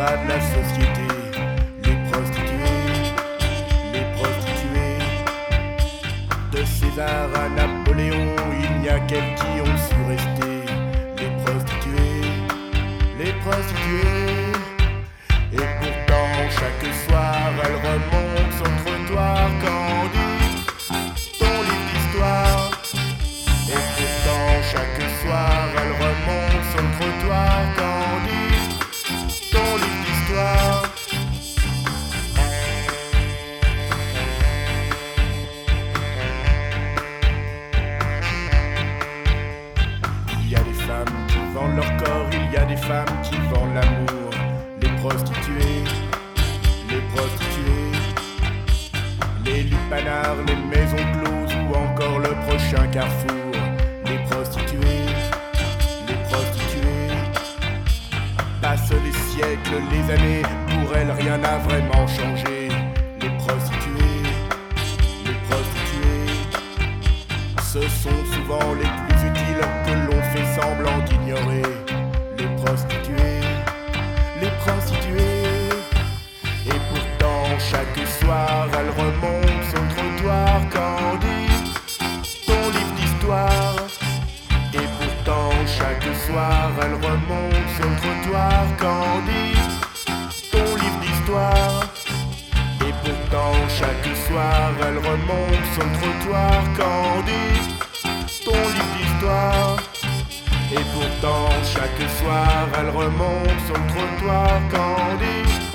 bas de la société. Les prostituées, de César à Napoléon, il n'y a qu'elles qui ont su rester. Les prostituées, et pourtant chaque soir elle remonte son trottoir candide, ton livre d'histoire. Et pourtant chaque soir elle remonte son trottoir candide, ton livre d'histoire. Il y a des femmes qui vendent leur corps, il y a des femmes qui vendent l'amour. Les prostituées, les lupanards, les maisons closes ou encore le prochain carrefour. Les prostituées, passent les siècles, les années, pour elles rien n'a vraiment changé. Les prostituées, ce sont souvent les plus utiles que l'on fait semblant d'ignorer. Les prostituées, et pourtant chaque soir elle remonte son trottoir candide, ton livre d'histoire. Et pourtant chaque soir elle remonte son trottoir candide, ton livre d'histoire. Et pourtant chaque soir elle remonte son trottoir candide, ton livre d'histoire. Et pourtant chaque soir elle remonte son trottoir candide,